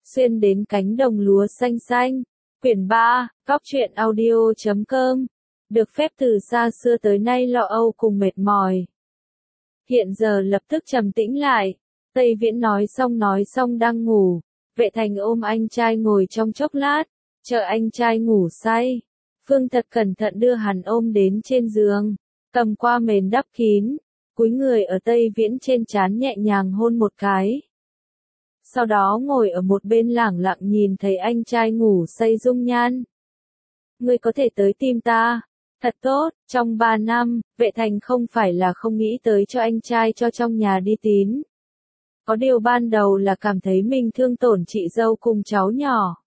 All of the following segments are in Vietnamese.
xuyên đến cánh đồng lúa xanh xanh. Quyển 3, Góc truyện audio.com. Được phép từ xa xưa tới nay lo âu cùng mệt mỏi. Hiện giờ lập tức trầm tĩnh lại. Tây Viễn nói xong đang ngủ. Vệ Thành ôm anh trai ngồi trong chốc lát, chờ anh trai ngủ say. Phương thật cẩn thận đưa hắn ôm đến trên giường, cầm qua mền đắp kín, cúi người ở Tây Viễn trên trán nhẹ nhàng hôn một cái. Sau đó ngồi ở một bên lẳng lặng nhìn thấy anh trai ngủ say dung nhan. Ngươi có thể tới tìm ta, thật tốt, trong 3 năm, Vệ Thành không phải là không nghĩ tới cho anh trai cho trong nhà đi tín. Có điều ban đầu là cảm thấy mình thương tổn chị dâu cùng cháu nhỏ.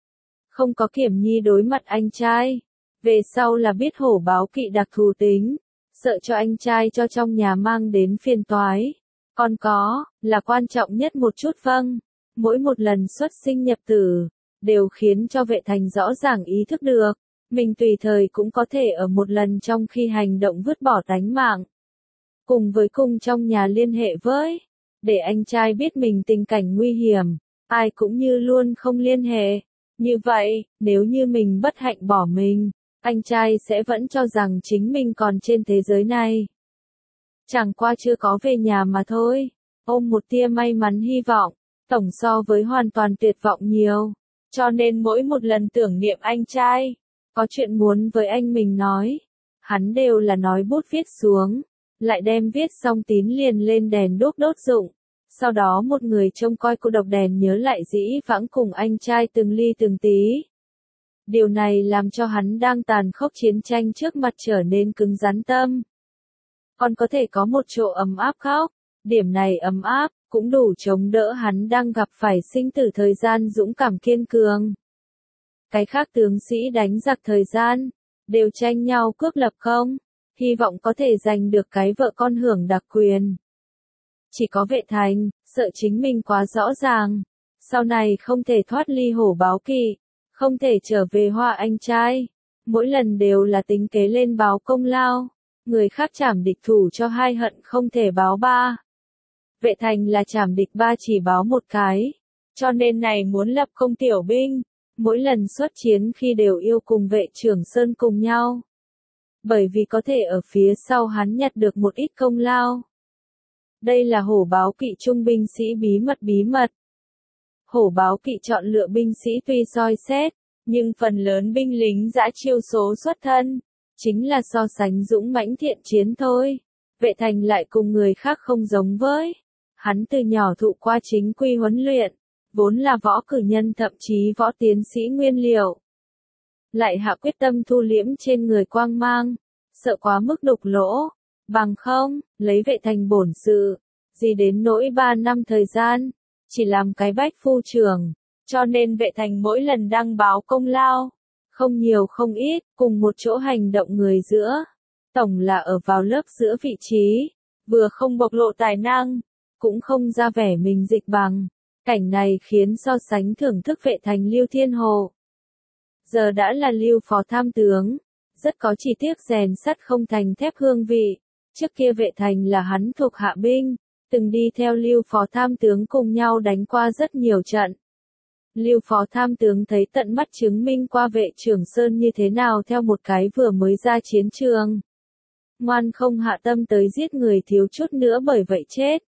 Không có Kiểm Nhi đối mặt anh trai. Về sau là biết hổ báo kỵ đặc thù tính, sợ cho anh trai cho trong nhà mang đến phiền toái. Còn có, là quan trọng nhất một chút vâng, mỗi một lần xuất sinh nhập tử, đều khiến cho Vệ Thành rõ ràng ý thức được, mình tùy thời cũng có thể ở một lần trong khi hành động vứt bỏ tánh mạng. Cùng với cùng trong nhà liên hệ với, để anh trai biết mình tình cảnh nguy hiểm, ai cũng như luôn không liên hệ. Như vậy, nếu như mình bất hạnh bỏ mình, anh trai sẽ vẫn cho rằng chính mình còn trên thế giới này. Chẳng qua chưa có về nhà mà thôi, ôm một tia may mắn hy vọng, tổng so với hoàn toàn tuyệt vọng nhiều. Cho nên mỗi một lần tưởng niệm anh trai, có chuyện muốn với anh mình nói, hắn đều là nói bút viết xuống, lại đem viết xong tín liền lên đèn đốt đốt dụng. Sau đó một người trông coi cô độc đèn nhớ lại dĩ vãng cùng anh trai từng ly từng tí. Điều này làm cho hắn đang tàn khốc chiến tranh trước mặt trở nên cứng rắn tâm. Còn có thể có một chỗ ấm áp khóc, điểm này ấm áp, cũng đủ chống đỡ hắn đang gặp phải sinh tử thời gian dũng cảm kiên cường. Cái khác tướng sĩ đánh giặc thời gian, đều tranh nhau cướp lập không, hy vọng có thể giành được cái vợ con hưởng đặc quyền. Chỉ có Vệ Thành, sợ chính mình quá rõ ràng, sau này không thể thoát ly hổ báo kỵ, không thể trở về Hoa anh trai, mỗi lần đều là tính kế lên báo công lao, người khác trảm địch thủ cho 2 hận không thể báo 3. Vệ Thành là trảm địch 3 chỉ báo 1 cái, cho nên này muốn lập công tiểu binh, mỗi lần xuất chiến khi đều yêu cùng Vệ Trưởng Sơn cùng nhau. Bởi vì có thể ở phía sau hắn nhặt được một ít công lao. Đây là hổ báo kỵ trung binh sĩ bí mật. Hổ báo kỵ chọn lựa binh sĩ tuy soi xét, nhưng phần lớn binh lính dã chiêu số xuất thân, chính là so sánh dũng mãnh thiện chiến thôi. Vệ Thành lại cùng người khác không giống với. Hắn từ nhỏ thụ qua chính quy huấn luyện, vốn là võ cử nhân thậm chí võ tiến sĩ nguyên liệu. Lại hạ quyết tâm thu liễm trên người quang mang, sợ quá mức đục lỗ. Bằng không, lấy Vệ Thành bổn sự, gì đến nỗi 3 năm thời gian, chỉ làm cái bách phu trưởng, cho nên Vệ Thành mỗi lần đăng báo công lao, không nhiều không ít, cùng một chỗ hành động người giữa, tổng là ở vào lớp giữa vị trí, vừa không bộc lộ tài năng, cũng không ra vẻ mình dịch bằng, cảnh này khiến so sánh thưởng thức Vệ Thành Lưu Thiên Hồ. Giờ đã là Lưu phó tham tướng, rất có chi tiết rèn sắt không thành thép hương vị. Trước kia Vệ Thành là hắn thuộc hạ binh, từng đi theo Lưu phó tham tướng cùng nhau đánh qua rất nhiều trận. Lưu phó tham tướng thấy tận mắt chứng minh qua Vệ Trưởng Sơn như thế nào theo một cái vừa mới ra chiến trường. Ngoan không hạ tâm tới giết người thiếu chút nữa bởi vậy chết.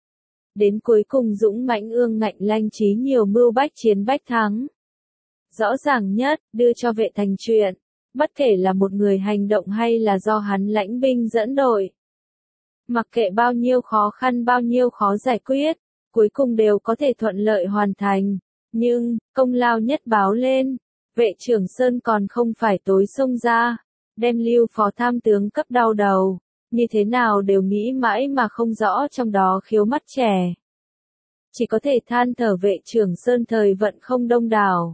Đến cuối cùng dũng mãnh ương ngạnh lanh trí nhiều mưu bách chiến bách thắng. Rõ ràng nhất, đưa cho Vệ Thành chuyện, bất kể là một người hành động hay là do hắn lãnh binh dẫn đội. Mặc kệ bao nhiêu khó khăn bao nhiêu khó giải quyết, cuối cùng đều có thể thuận lợi hoàn thành. Nhưng, công lao nhất báo lên, Vệ Trưởng Sơn còn không phải tối xông ra, đem Lưu phó tham tướng cấp đau đầu, như thế nào đều nghĩ mãi mà không rõ trong đó khiếu mắt trẻ. Chỉ có thể than thở Vệ Trưởng Sơn thời vận không đông đảo.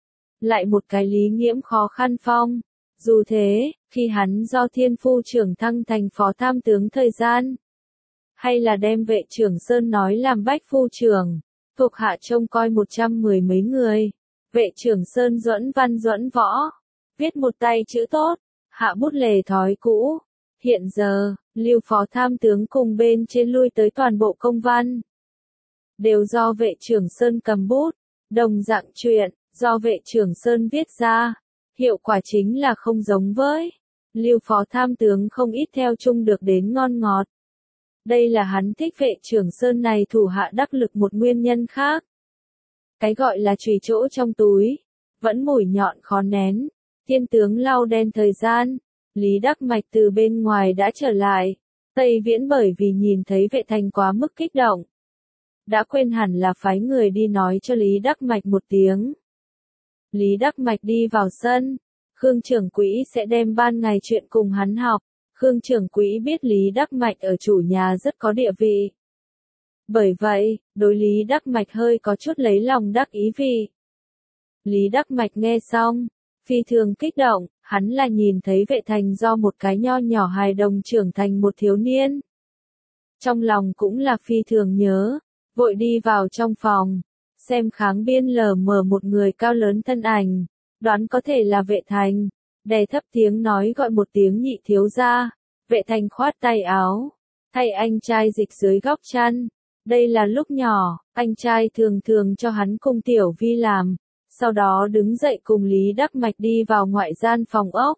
Lại một cái Lý Nghiễm khó khăn phong. Dù thế, khi hắn do thiên phu trưởng thăng thành phó tham tướng thời gian, hay là đem Vệ Trưởng Sơn nói làm bách phu trưởng, thuộc hạ trông coi 110 mấy người, Vệ Trưởng Sơn duẫn văn duẫn võ, viết một tay chữ tốt, hạ bút lề thói cũ. Hiện giờ, Lưu phó tham tướng cùng bên trên lui tới toàn bộ công văn, đều do Vệ Trưởng Sơn cầm bút, Đồng dạng chuyện, do Vệ Trường Sơn viết ra, hiệu quả chính là không giống với Lưu Phó Tham tướng không ít theo chung được đến ngon ngọt. Đây là hắn thích Vệ Trường Sơn này thủ hạ đắc lực một nguyên nhân khác. Cái gọi là chùy chỗ trong túi, vẫn mũi nhọn khó nén. Thiên tướng lau đen thời gian, Lý Đắc Mạch từ bên ngoài đã trở lại. Tây Viễn bởi vì nhìn thấy Vệ Thành quá mức kích động, đã quên hẳn là phái người đi nói cho Lý Đắc Mạch một tiếng. Lý Đắc Mạch đi vào sân, Khương trưởng quỹ sẽ đem ban ngày chuyện cùng hắn học. Khương trưởng quỹ biết Lý Đắc Mạch ở chủ nhà rất có địa vị. Bởi vậy, đối Lý Đắc Mạch hơi có chút lấy lòng đắc ý vì. Lý Đắc Mạch nghe xong, phi thường kích động, hắn là nhìn thấy Vệ Thành do một cái nho nhỏ hài đồng trưởng thành một thiếu niên. Trong lòng cũng là phi thường nhớ, vội đi vào trong phòng, xem kháng biên lờ mờ một người cao lớn thân ảnh, đoán có thể là Vệ Thành, đè thấp tiếng nói gọi một tiếng nhị thiếu gia. Vệ Thành khoát tay áo, thay anh trai dịch dưới góc chăn. Đây là lúc nhỏ, anh trai thường thường cho hắn cùng Tiểu Vi làm, sau đó đứng dậy cùng Lý Đắc Mạch đi vào ngoại gian phòng ốc.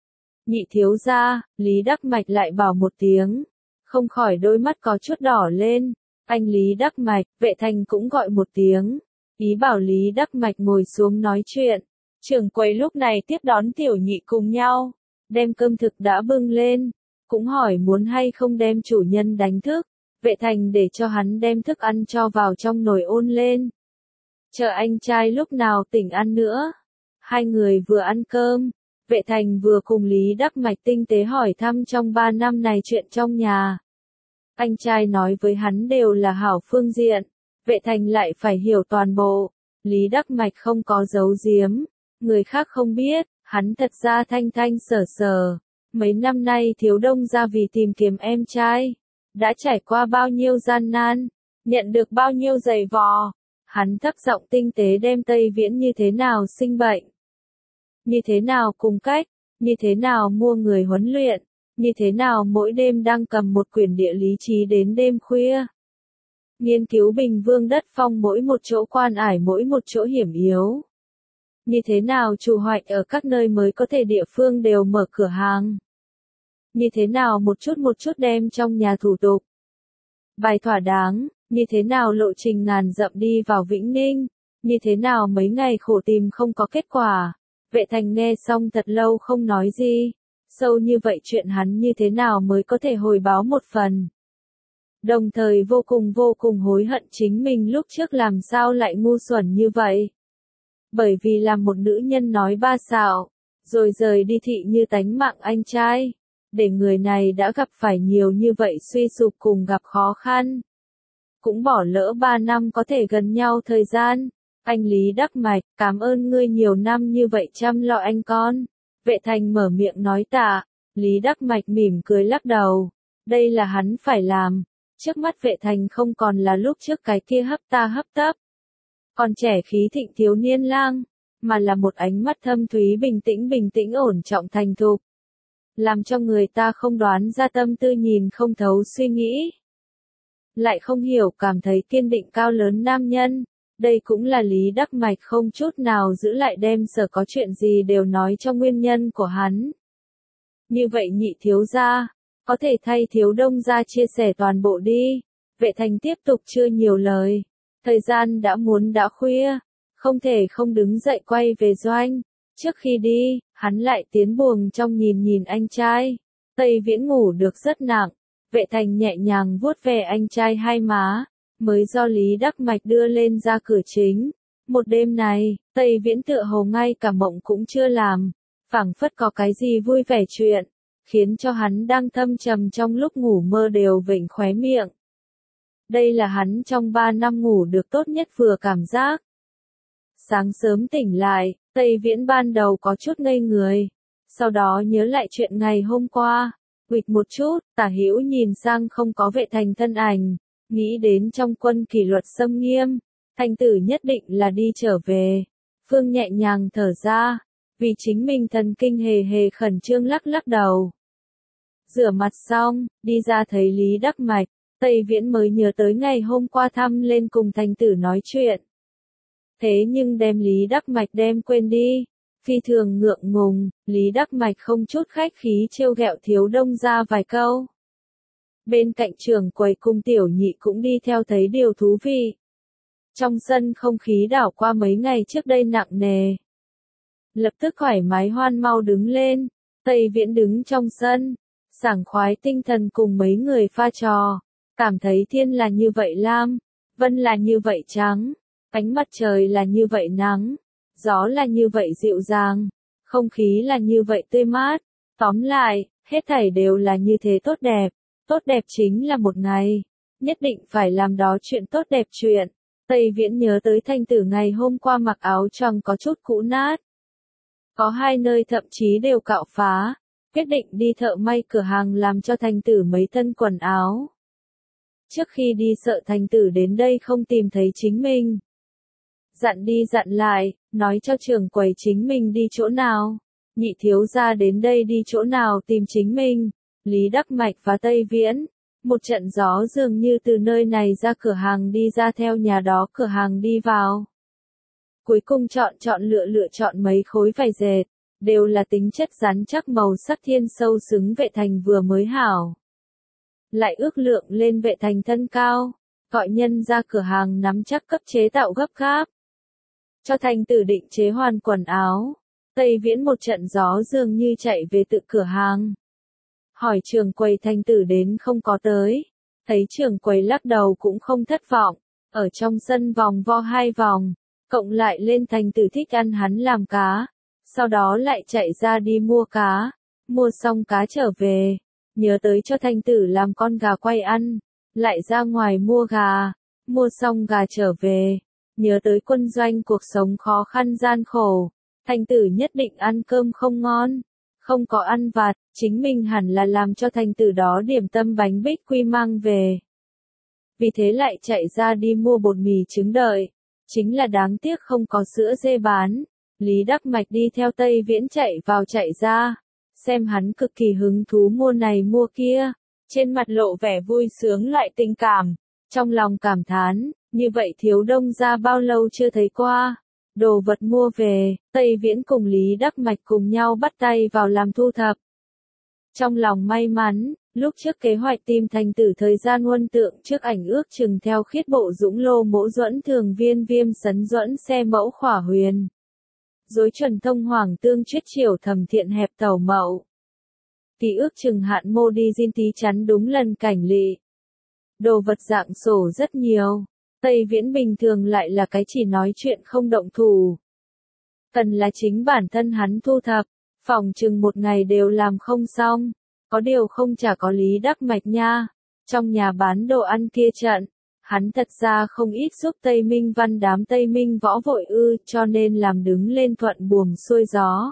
Nhị thiếu gia, Lý Đắc Mạch lại bảo một tiếng, không khỏi đôi mắt có chút đỏ lên. Anh Lý Đắc Mạch, Vệ Thành cũng gọi một tiếng, ý bảo Lý Đắc Mạch ngồi xuống nói chuyện. Trưởng quầy lúc này tiếp đón tiểu nhị cùng nhau, đem cơm thực đã bưng lên, cũng hỏi muốn hay không đem chủ nhân đánh thức. Vệ Thành để cho hắn đem thức ăn cho vào trong nồi ôn lên. Chờ anh trai lúc nào tỉnh ăn nữa. Hai người vừa ăn cơm, Vệ Thành vừa cùng Lý Đắc Mạch tinh tế hỏi thăm trong 3 năm này chuyện trong nhà. Anh trai nói với hắn đều là hảo phương diện, Vệ Thành lại phải hiểu toàn bộ. Lý Đắc Mạch không có giấu giếm, người khác không biết, hắn thật ra thanh thanh sở sở. Mấy năm nay Thiếu Đông gia vì tìm kiếm em trai, đã trải qua bao nhiêu gian nan, nhận được bao nhiêu giày vò. Hắn thấp giọng tinh tế đem Tây Viễn như thế nào sinh bệnh, như thế nào cùng cách, như thế nào mua người huấn luyện, như thế nào mỗi đêm đang cầm một quyển địa lý chí đến đêm khuya. Nghiên cứu Bình Vương đất phong mỗi một chỗ quan ải mỗi một chỗ hiểm yếu. Như thế nào chủ hoạch ở các nơi mới có thể địa phương đều mở cửa hàng. Như thế nào một chút đem trong nhà thủ tục bài thỏa đáng, như thế nào lộ trình ngàn dặm đi vào Vĩnh Ninh, như thế nào mấy ngày khổ tìm không có kết quả. Vệ Thành nghe xong thật lâu không nói gì, sâu như vậy chuyện hắn như thế nào mới có thể hồi báo một phần. Đồng thời vô cùng hối hận chính mình lúc trước làm sao lại ngu xuẩn như vậy. Bởi vì làm một nữ nhân nói ba xạo, rồi rời đi thị như tánh mạng anh trai. Để người này đã gặp phải nhiều như vậy suy sụp cùng gặp khó khăn. Cũng bỏ lỡ 3 năm có thể gần nhau thời gian. Anh Lý Đắc Mạch, cảm ơn ngươi nhiều năm như vậy chăm lo anh con. Vệ Thành mở miệng nói tạ, Lý Đắc Mạch mỉm cười lắc đầu. Đây là hắn phải làm. Trước mắt Vệ Thành không còn là lúc trước cái kia hấp ta hấp tấp. Còn trẻ khí thịnh thiếu niên lang, mà là một ánh mắt thâm thúy bình tĩnh ổn trọng thành thục. Làm cho người ta không đoán ra tâm tư nhìn không thấu suy nghĩ. Lại không hiểu cảm thấy kiên định cao lớn nam nhân. Đây cũng là Lý Đắc Mạch không chút nào giữ lại đem sở có chuyện gì đều nói cho nguyên nhân của hắn. Như vậy nhị thiếu gia, có thể thay Thiếu Đông gia chia sẻ toàn bộ đi. Vệ Thành tiếp tục chưa nhiều lời. Thời gian đã khuya, không thể không đứng dậy quay về doanh. Trước khi đi, hắn lại tiến buồng trong nhìn anh trai. Tây Viễn ngủ được rất nặng. Vệ Thành nhẹ nhàng vuốt về anh trai hai má, mới do Lý Đắc Mạch đưa lên ra cửa chính. Một đêm này, Tây Viễn tựa hồ ngay cả mộng cũng chưa làm, phảng phất có cái gì vui vẻ chuyện, khiến cho hắn đang thâm trầm trong lúc ngủ mơ đều vểnh khóe miệng. Đây là hắn trong 3 năm ngủ được tốt nhất vừa cảm giác. Sáng sớm tỉnh lại, Tây Viễn ban đầu có chút ngây người, sau đó nhớ lại chuyện ngày hôm qua, huỵch một chút, tả hữu nhìn sang không có Vệ Thành thân ảnh, nghĩ đến trong quân kỷ luật xâm nghiêm, Thành tử nhất định là đi trở về. Phương nhẹ nhàng thở ra, vì chính mình thần kinh hề khẩn trương lắc đầu. Rửa mặt xong, đi ra thấy Lý Đắc Mạch, Tây Viễn mới nhớ tới ngày hôm qua thăm lên cùng Thành tử nói chuyện. Thế nhưng đem Lý Đắc Mạch đem quên đi. Phi thường ngượng ngùng, Lý Đắc Mạch không chút khách khí trêu ghẹo Thiếu Đông gia vài câu. Bên cạnh trưởng quầy cùng Tiểu Nhị cũng đi theo thấy điều thú vị. Trong sân không khí đảo qua mấy ngày trước đây nặng nề. Lập tức thoải mái hoan mau đứng lên, Tây Viễn đứng trong sân, sảng khoái tinh thần cùng mấy người pha trò, cảm thấy thiên là như vậy lam, vân là như vậy trắng, ánh mặt trời là như vậy nắng, gió là như vậy dịu dàng, không khí là như vậy tươi mát, tóm lại, hết thảy đều là như thế tốt đẹp chính là một ngày, nhất định phải làm đó chuyện tốt đẹp chuyện. Tây Viễn nhớ tới Thanh Tử ngày hôm qua mặc áo choàng có chút cũ nát. Có hai nơi thậm chí đều cạo phá, quyết định đi thợ may cửa hàng làm cho Thanh Tử mấy thân quần áo. Trước khi đi sợ Thanh Tử đến đây không tìm thấy chính mình. Dặn đi dặn lại, nói cho trưởng quầy chính mình đi chỗ nào, Nhị thiếu gia đến đây đi chỗ nào tìm chính mình. Lý Đắc Mạch và Tây Viễn, một trận gió dường như từ nơi này ra cửa hàng đi ra theo nhà đó cửa hàng đi vào. Cuối cùng chọn lựa chọn mấy khối vải dệt, đều là tính chất rắn chắc màu sắc thiên sâu xứng Vệ Thành vừa mới hảo. Lại ước lượng lên Vệ Thành thân cao, gọi nhân ra cửa hàng nắm chắc cấp chế tạo gấp gáp. Cho Thanh Tử định chế hoàn quần áo, Tây Viễn một trận gió dường như chạy về tự cửa hàng. Hỏi trưởng quầy Thanh Tử đến không có tới, thấy trưởng quầy lắc đầu cũng không thất vọng, ở trong sân vòng vo 2 vòng, cộng lại lên Thanh Tử thích ăn hắn làm cá, sau đó lại chạy ra đi mua cá, mua xong cá trở về, nhớ tới cho Thanh Tử làm con gà quay ăn, lại ra ngoài mua gà, mua xong gà trở về, nhớ tới quân doanh cuộc sống khó khăn gian khổ, Thanh Tử nhất định ăn cơm không ngon. Không có ăn vặt, chính mình hẳn là làm cho Thanh Tử đó điểm tâm bánh bích quy mang về. Vì thế lại chạy ra đi mua bột mì trứng đợi. Chính là đáng tiếc không có sữa dê bán. Lý Đắc Mạch đi theo Tây Viễn chạy vào chạy ra. Xem hắn cực kỳ hứng thú mua này mua kia. Trên mặt lộ vẻ vui sướng lại tình cảm. Trong lòng cảm thán, như vậy Thiếu Đông gia bao lâu chưa thấy qua. Đồ vật mua về, Tây Viễn cùng Lý Đắc Mạch cùng nhau bắt tay vào làm thu thập. Trong lòng may mắn, lúc trước kế hoạch tìm Thanh Tử thời gian huân tượng trước ảnh ước chừng theo khiết bộ dũng lô mỗ duẫn thường viên viêm sấn duẫn xe mẫu khỏa huyền. Dối chuẩn thông hoàng tương chuyết triều thầm thiện hẹp tàu mậu. Tí ước chừng hạn mô đi diên tí chắn đúng lần cảnh lị. Đồ vật dạng sổ rất nhiều. Tây Viễn bình thường lại là cái chỉ nói chuyện không động thủ. Cần là chính bản thân hắn thu thập, phòng chừng một ngày đều làm không xong. Có điều không chả có Lý Đắc Mạch nha. Trong nhà bán đồ ăn kia trận, hắn thật ra không ít giúp Tây Minh Văn đám Tây Minh võ vội cho nên làm đứng lên thuận buồm xuôi gió.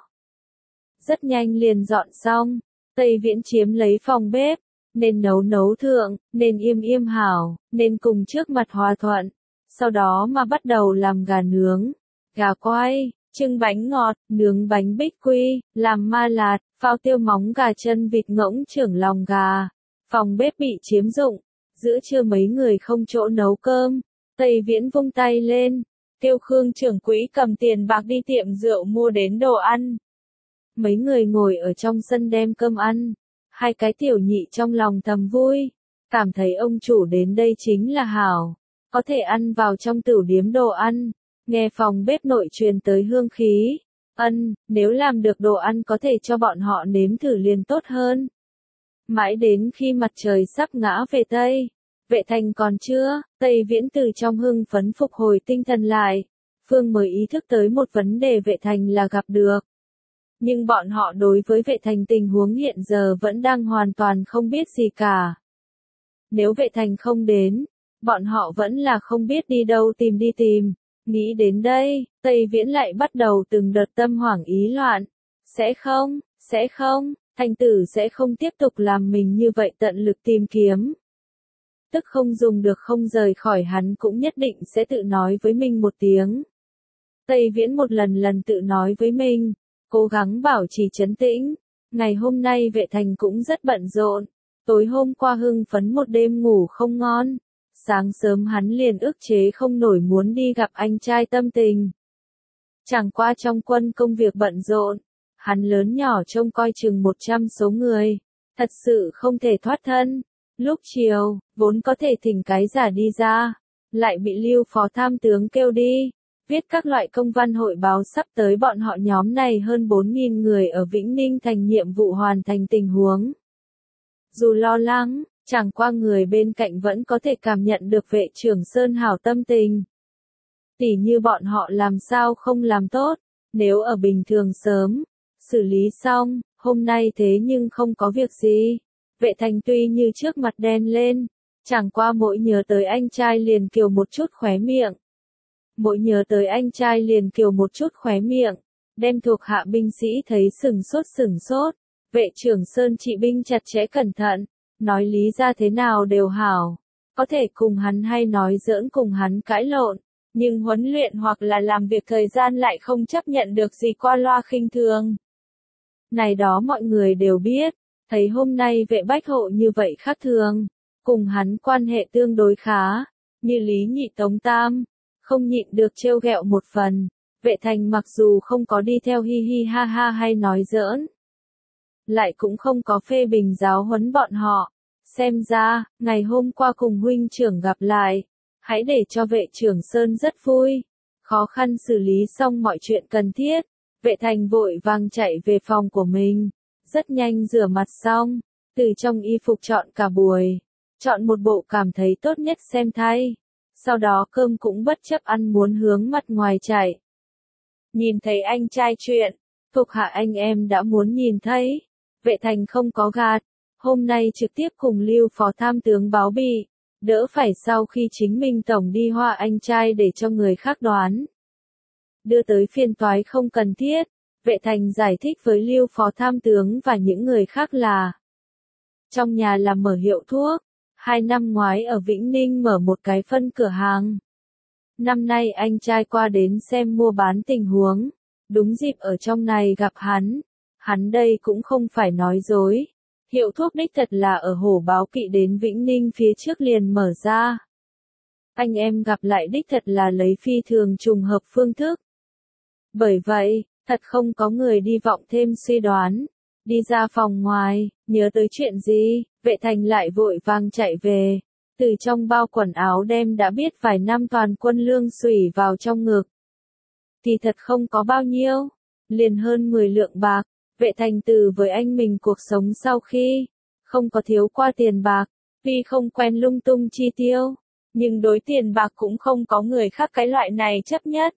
Rất nhanh liền dọn xong, Tây Viễn chiếm lấy phòng bếp. Nên nấu thượng, nên im hảo, nên cùng trước mặt hòa thuận. Sau đó mà bắt đầu làm gà nướng, gà quay, trưng bánh ngọt, nướng bánh bích quy, làm ma lạt, phao tiêu móng gà chân vịt ngỗng trưởng lòng gà. Phòng bếp bị chiếm dụng, giữa trưa mấy người không chỗ nấu cơm. Tây Viễn vung tay lên, kêu Khương trưởng quỹ cầm tiền bạc đi tiệm rượu mua đến đồ ăn. Mấy người ngồi ở trong sân đem cơm ăn. Hai cái tiểu nhị trong lòng thầm vui, cảm thấy ông chủ đến đây chính là hảo, có thể ăn vào trong tửu điếm đồ ăn, nghe phòng bếp nội truyền tới hương khí, nếu làm được đồ ăn có thể cho bọn họ nếm thử liền tốt hơn. Mãi đến khi mặt trời sắp ngã về Tây, Vệ Thành còn chưa, Tây Viễn từ trong hưng phấn phục hồi tinh thần lại, Phương mới ý thức tới một vấn đề Vệ Thành là gặp được. Nhưng bọn họ đối với Vệ Thành tình huống hiện giờ vẫn đang hoàn toàn không biết gì cả. Nếu Vệ Thành không đến, bọn họ vẫn là không biết đi đâu tìm. Nghĩ đến đây, Tây Viễn lại bắt đầu từng đợt tâm hoảng ý loạn. Sẽ không, Thanh Tử sẽ không tiếp tục làm mình như vậy tận lực tìm kiếm. Tức không dùng được không rời khỏi hắn cũng nhất định sẽ tự nói với mình một tiếng. Tây Viễn một lần tự nói với mình. Cố gắng bảo trì trấn tĩnh. Ngày hôm nay Vệ Thành cũng rất bận rộn. Tối hôm qua hưng phấn một đêm ngủ không ngon. Sáng sớm hắn liền ức chế không nổi muốn đi gặp anh trai tâm tình. Chẳng qua trong quân công việc bận rộn, hắn lớn nhỏ trông coi chừng 100 số người, thật sự không thể thoát thân. Lúc chiều, vốn có thể thỉnh cái giả đi ra, lại bị Lưu phó tham tướng kêu đi, viết các loại công văn hội báo sắp tới bọn họ nhóm này hơn 4.000 người ở Vĩnh Ninh thành nhiệm vụ hoàn thành tình huống. Dù lo lắng, chẳng qua người bên cạnh vẫn có thể cảm nhận được vệ trưởng Sơn hảo tâm tình. Tỉ như bọn họ làm sao không làm tốt, nếu ở bình thường sớm, xử lý xong, hôm nay thế nhưng không có việc gì. Vệ thành tuy như trước mặt đen lên, chẳng qua mỗi nhớ tới anh trai liền kiều một chút khóe miệng. Mỗi nhớ tới anh trai liền kiều một chút khóe miệng, đem thuộc hạ binh sĩ thấy sừng sốt. Vệ trưởng Sơn trị binh chặt chẽ cẩn thận, nói lý ra thế nào đều hảo, có thể cùng hắn hay nói giỡn cùng hắn cãi lộn, nhưng huấn luyện hoặc là làm việc thời gian lại không chấp nhận được gì qua loa khinh thường. Này đó mọi người đều biết, thấy hôm nay vệ bách hộ như vậy khác thường, cùng hắn quan hệ tương đối khá, như Lý Nhị Tống Tam, không nhịn được trêu ghẹo một phần. Vệ thành mặc dù không có đi theo hi hi ha ha hay nói giỡn, lại cũng không có phê bình giáo huấn bọn họ. Xem ra, ngày hôm qua cùng huynh trưởng gặp lại, hãy để cho vệ trưởng Sơn rất vui. Khó khăn xử lý xong mọi chuyện cần thiết, vệ thành vội vàng chạy về phòng của mình, rất nhanh rửa mặt xong, từ trong y phục chọn cả buổi, chọn một bộ cảm thấy tốt nhất xem thay. Sau đó cơm cũng bất chấp ăn muốn hướng mặt ngoài chạy. Nhìn thấy anh trai chuyện, thuộc hạ anh em đã muốn nhìn thấy. Vệ thành không có gạt, hôm nay trực tiếp cùng Lưu phó tham tướng báo bị, đỡ phải sau khi chính mình tổng đi hoa anh trai để cho người khác đoán. Đưa tới phiên toái không cần thiết, vệ thành giải thích với Lưu phó tham tướng và những người khác là trong nhà làm mở hiệu thuốc, 2 năm ngoái ở Vĩnh Ninh mở một cái phân cửa hàng. Năm nay anh trai qua đến xem mua bán tình huống, đúng dịp ở trong này gặp hắn đây cũng không phải nói dối. Hiệu thuốc đích thật là ở Hổ Báo Kỵ đến Vĩnh Ninh phía trước liền mở ra. Anh em gặp lại đích thật là lấy phi thường trùng hợp phương thức. Bởi vậy, thật không có người đi vọng thêm suy đoán. Đi ra phòng ngoài, nhớ tới chuyện gì, vệ thành lại vội vàng chạy về. Từ trong bao quần áo đem đã biết vài năm toàn quân lương xủy vào trong ngực. Thì thật không có bao nhiêu, liền hơn 10 lượng bạc. Vệ thành từ với anh mình cuộc sống sau khi không có thiếu qua tiền bạc, vì không quen lung tung chi tiêu, nhưng đối tiền bạc cũng không có người khác cái loại này chấp nhất.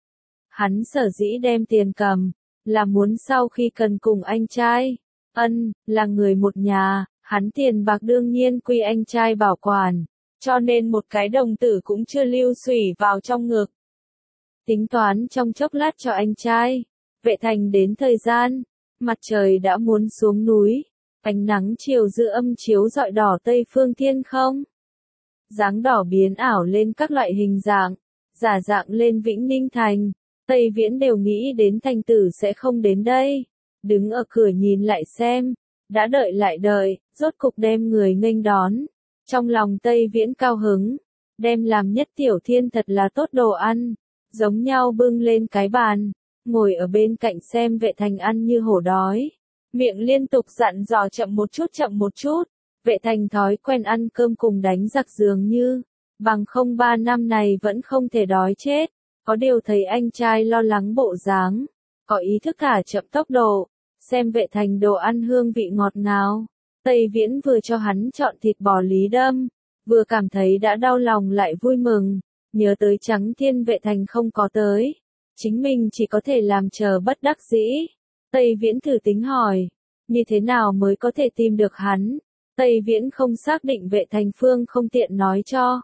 Hắn sở dĩ đem tiền cầm, là muốn sau khi cần cùng anh trai, là người một nhà, hắn tiền bạc đương nhiên quy anh trai bảo quản, cho nên một cái đồng tử cũng chưa lưu xủy vào trong ngực. Tính toán trong chốc lát cho anh trai, vệ thành đến thời gian, mặt trời đã muốn xuống núi, ánh nắng chiều dư âm chiếu rọi đỏ tây phương thiên không. Dáng đỏ biến ảo lên các loại hình dạng, giả dạng lên Vĩnh Ninh thành, Tây Viễn đều nghĩ đến thành tử sẽ không đến đây. Đứng ở cửa nhìn lại xem, đã đợi lại đợi, rốt cục đem người nghênh đón. Trong lòng Tây Viễn cao hứng, đem làm nhất tiểu thiên thật là tốt đồ ăn, giống nhau bưng lên cái bàn. Ngồi ở bên cạnh xem vệ thành ăn như hổ đói, miệng liên tục dặn dò chậm một chút, vệ thành thói quen ăn cơm cùng đánh giặc dường như, bằng không 3 năm này vẫn không thể đói chết, có điều thấy anh trai lo lắng bộ dáng, có ý thức thả chậm tốc độ, xem vệ thành đồ ăn hương vị ngọt ngào, Tây Viễn vừa cho hắn chọn thịt bò lý đâm, vừa cảm thấy đã đau lòng lại vui mừng, nhớ tới Trắng Thiên vệ thành không có tới. Chính mình chỉ có thể làm chờ bất đắc dĩ. Tây Viễn thử tính hỏi, như thế nào mới có thể tìm được hắn? Tây Viễn không xác định vệ thành phương không tiện nói cho.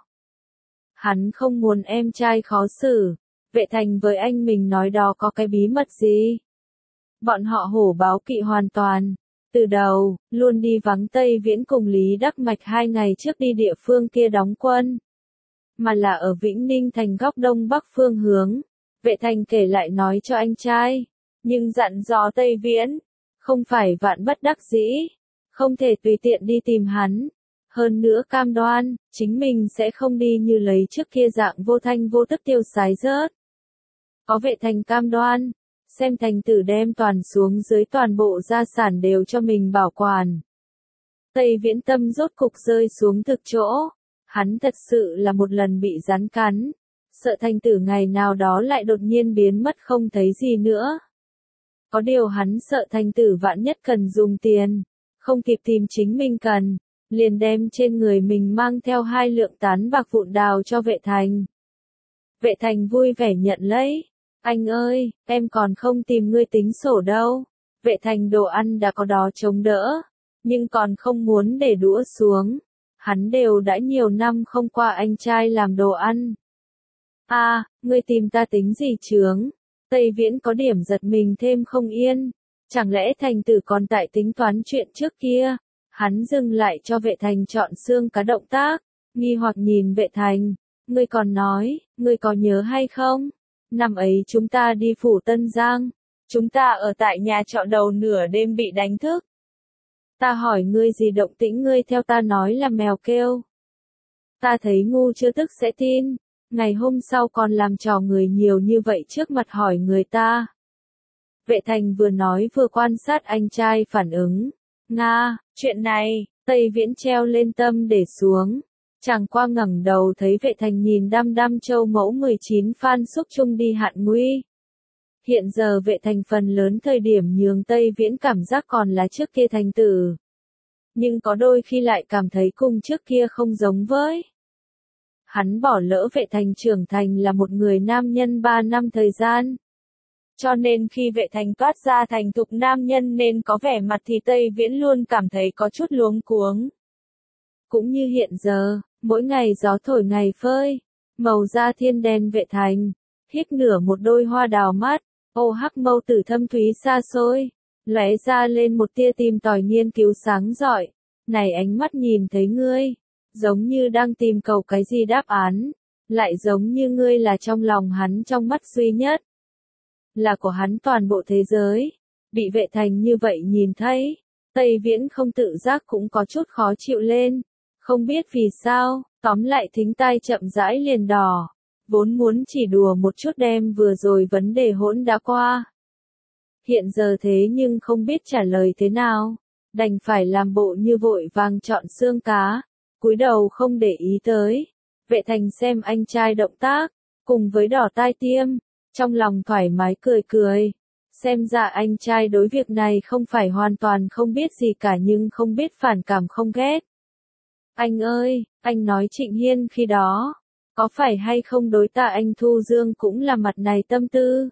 Hắn không muốn em trai khó xử, vệ thành với anh mình nói đó có cái bí mật gì? Bọn họ Hổ Báo Kỵ hoàn toàn, từ đầu, luôn đi vắng Tây Viễn cùng Lý Đắc Mạch 2 ngày trước đi địa phương kia đóng quân. Mà là ở Vĩnh Ninh thành góc đông bắc phương hướng. Vệ thành kể lại nói cho anh trai, nhưng dặn dò Tây Viễn, không phải vạn bất đắc dĩ, không thể tùy tiện đi tìm hắn. Hơn nữa cam đoan, chính mình sẽ không đi như lấy trước kia dạng vô thanh vô tức tiêu sái rớt. Có Vệ Thành cam đoan, xem thành tử đem toàn xuống dưới toàn bộ gia sản đều cho mình bảo quản. Tây Viễn tâm rốt cục rơi xuống thực chỗ, hắn thật sự là một lần bị rắn cắn, sợ thành tử ngày nào đó lại đột nhiên biến mất không thấy gì nữa. Có điều hắn sợ thành tử vạn nhất cần dùng tiền, không kịp tìm chính mình cần, liền đem trên người mình mang theo 2 lượng tán bạc vụn đào cho Vệ Thành. Vệ Thành vui vẻ nhận lấy, anh ơi, em còn không tìm ngươi tính sổ đâu. Vệ Thành đồ ăn đã có đó chống đỡ, nhưng còn không muốn để đũa xuống. Hắn đều đã nhiều năm không qua anh trai làm đồ ăn. À, ngươi tìm ta tính gì chướng? Tây Viễn có điểm giật mình thêm không yên. Chẳng lẽ thành tử còn tại tính toán chuyện trước kia? Hắn dừng lại cho Vệ Thành chọn xương cá động tác, nghi hoặc nhìn Vệ Thành. Ngươi còn nói, ngươi có nhớ hay không? Năm ấy chúng ta đi phủ Tân Giang. Chúng ta ở tại nhà trọ đầu nửa đêm bị đánh thức. Ta hỏi ngươi gì động tĩnh ngươi theo ta nói là mèo kêu. Ta thấy ngu chưa tức sẽ tin. Ngày hôm sau còn làm trò người nhiều như vậy trước mặt hỏi người ta. Vệ Thành vừa nói vừa quan sát anh trai phản ứng. Nga, chuyện này, Tây Viễn treo lên tâm để xuống. Chàng qua ngẩng đầu thấy Vệ Thành nhìn đăm đăm châu mẫu 19 Phan Xúc Trung đi hạn nguy. Hiện giờ Vệ Thành phần lớn thời điểm nhường Tây Viễn cảm giác còn là trước kia thành tử. Nhưng có đôi khi lại cảm thấy cùng trước kia không giống với. Hắn bỏ lỡ Vệ Thành trưởng thành là một người nam nhân 3 năm thời gian. Cho nên khi Vệ Thành toát ra thành thục nam nhân nên có vẻ mặt thì Tây Viễn luôn cảm thấy có chút luống cuống. Cũng như hiện giờ, mỗi ngày gió thổi ngày phơi, màu da thiên đen Vệ Thành, hít nửa một đôi hoa đào mắt, ô hắc mâu tử thâm thúy xa xôi, lóe ra lên một tia tìm tòi nghiên cứu sáng rọi. Này ánh mắt nhìn thấy ngươi, giống như đang tìm cầu cái gì đáp án, lại giống như ngươi là trong lòng hắn trong mắt duy nhất. Là của hắn toàn bộ thế giới, bị Vệ Thành như vậy nhìn thấy, Tây Viễn không tự giác cũng có chút khó chịu lên, không biết vì sao, tóm lại thính tai chậm rãi liền đỏ, vốn muốn chỉ đùa một chút đem vừa rồi vấn đề hỗn đã qua. Hiện giờ thế nhưng không biết trả lời thế nào, đành phải làm bộ như vội vàng chọn xương cá, cúi đầu không để ý tới. Vệ Thành xem anh trai động tác, cùng với đỏ tai tiêm, trong lòng thoải mái cười cười. Xem ra anh trai đối việc này không phải hoàn toàn không biết gì cả nhưng không biết phản cảm không ghét. Anh ơi, anh nói Trịnh Hiên khi đó, có phải hay không đối ta anh Thu Dương cũng là mặt này tâm tư.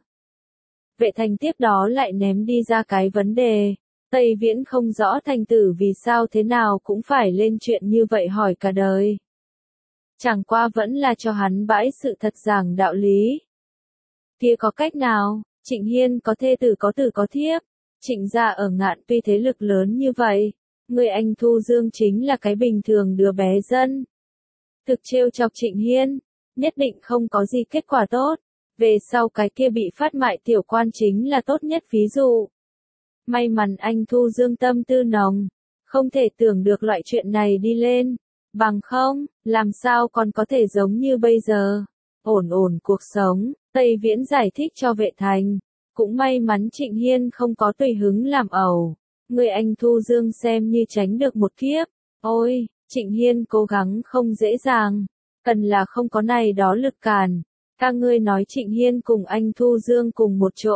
Vệ Thành tiếp đó lại ném đi ra cái vấn đề. Tây Viễn không rõ thành tử vì sao thế nào cũng phải lên chuyện như vậy hỏi cả đời. Chẳng qua vẫn là cho hắn bãi sự thật giảng đạo lý. Kia có cách nào, Trịnh Hiên có thê tử có thiếp, Trịnh gia ở Ngạn tuy thế lực lớn như vậy, người anh Thu Dương chính là cái bình thường đứa bé dân. Thực trêu chọc Trịnh Hiên, nhất định không có gì kết quả tốt, về sau cái kia bị phát mại tiểu quan chính là tốt nhất ví dụ. May mắn anh Thu Dương tâm tư nồng, không thể tưởng được loại chuyện này đi lên, bằng không, làm sao còn có thể giống như bây giờ, ổn ổn cuộc sống. Tây Viễn giải thích cho Vệ Thành, cũng may mắn Trịnh Hiên không có tùy hứng làm ẩu, người anh Thu Dương xem như tránh được một kiếp. Ôi, Trịnh Hiên cố gắng không dễ dàng, cần là không có này đó lực cản. Các ngươi nói Trịnh Hiên cùng anh Thu Dương cùng một chỗ,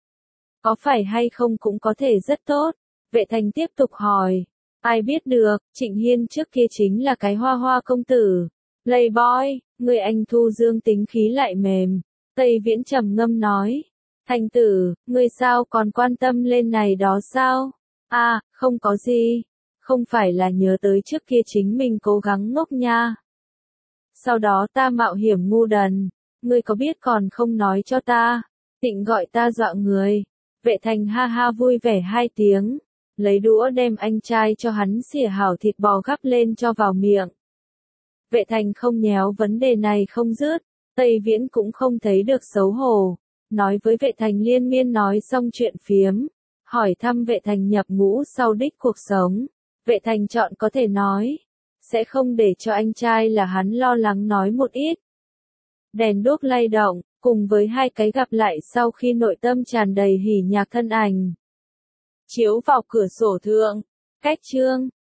có phải hay không cũng có thể rất tốt. Vệ Thành tiếp tục hỏi, ai biết được, Trịnh Hiên trước kia chính là cái hoa hoa công tử, playboy, người anh Thu Dương tính khí lại mềm. Tây Viễn trầm ngâm nói, thành tử, ngươi sao còn quan tâm lên này đó sao? À, không có gì, không phải là nhớ tới trước kia chính mình cố gắng ngốc nha. Sau đó ta mạo hiểm ngu đần, ngươi có biết còn không nói cho ta, định gọi ta dọa người. Vệ Thành ha ha vui vẻ 2 tiếng, lấy đũa đem anh trai cho hắn xỉa hảo thịt bò gắp lên cho vào miệng. Vệ Thành không nhéo vấn đề này không dứt, Tây Viễn cũng không thấy được xấu hổ, nói với Vệ Thành liên miên nói xong chuyện phiếm, hỏi thăm Vệ Thành nhập ngũ sau đích cuộc sống. Vệ Thành chọn có thể nói, sẽ không để cho anh trai là hắn lo lắng nói một ít. Đèn đuốc lay động, cùng với hai cái gặp lại sau khi nội tâm tràn đầy hỉ nhạc thân ảnh. Chiếu vào cửa sổ thượng, cách chương.